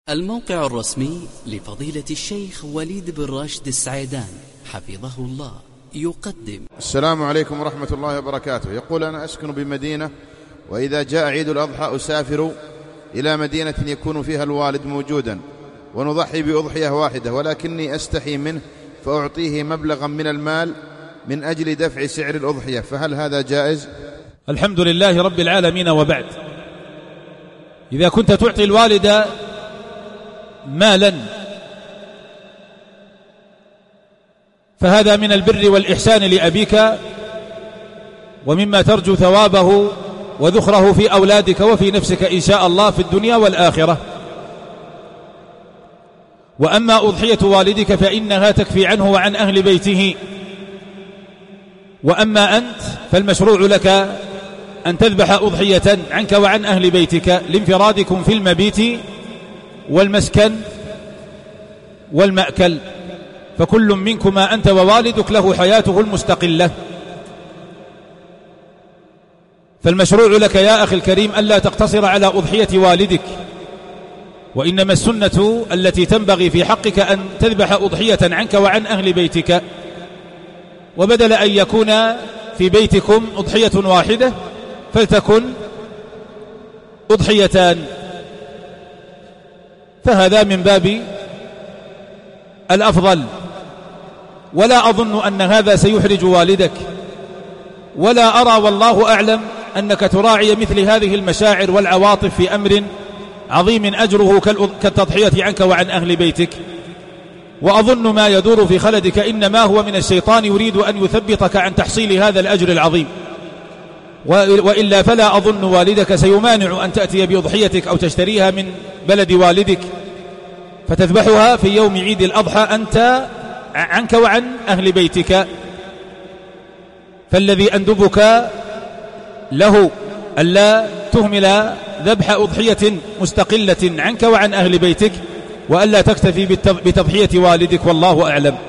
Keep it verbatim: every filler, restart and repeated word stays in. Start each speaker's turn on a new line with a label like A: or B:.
A: الموقع الرسمي لفضيلة الشيخ وليد بن راشد السعيدان حفظه الله يقدم.
B: السلام عليكم ورحمة الله وبركاته. يقول: أنا أسكن بمدينة، وإذا جاء عيد الأضحى أسافر إلى مدينة يكون فيها الوالد موجودا ونضحي بأضحية واحدة، ولكني أستحي منه فأعطيه مبلغا من المال من أجل دفع سعر الأضحية، فهل هذا جائز؟
C: الحمد لله رب العالمين، وبعد. إذا كنت تعطي الوالد مالا فهذا من البر والإحسان لأبيك، ومما ترجو ثوابه وذخره في أولادك وفي نفسك إن شاء الله في الدنيا والآخرة. وأما أضحية والدك فإنها تكفي عنه وعن أهل بيته. وأما أنت فالمشروع لك أن تذبح أضحية عنك وعن أهل بيتك لانفرادكم في المبيت والمسكن والمأكل، فكل منكما أنت ووالدك له حياته المستقلة. فالمشروع لك يا أخي الكريم ألا تقتصر على أضحية والدك، وإنما السنة التي تنبغي في حقك أن تذبح أضحية عنك وعن أهل بيتك، وبدل أن يكون في بيتكم أضحية واحدة فلتكن أضحيتان، فهذا من باب الأفضل. ولا أظن أن هذا سيحرج والدك، ولا أرى والله أعلم أنك تراعي مثل هذه المشاعر والعواطف في أمر عظيم أجره كالتضحية عنك وعن أهل بيتك. وأظن ما يدور في خلدك إنما هو من الشيطان يريد أن يثبطك عن تحصيل هذا الأجر العظيم، وإلا فلا أظن والدك سيمانع أن تأتي بأضحيتك أو تشتريها من بلد والدك فتذبحها في يوم عيد الأضحى أنت عنك وعن أهل بيتك. فالذي أندبك له ألا تهمل ذبح أضحية مستقلة عنك وعن أهل بيتك، وألا تكتفي بتضحية والدك، والله أعلم.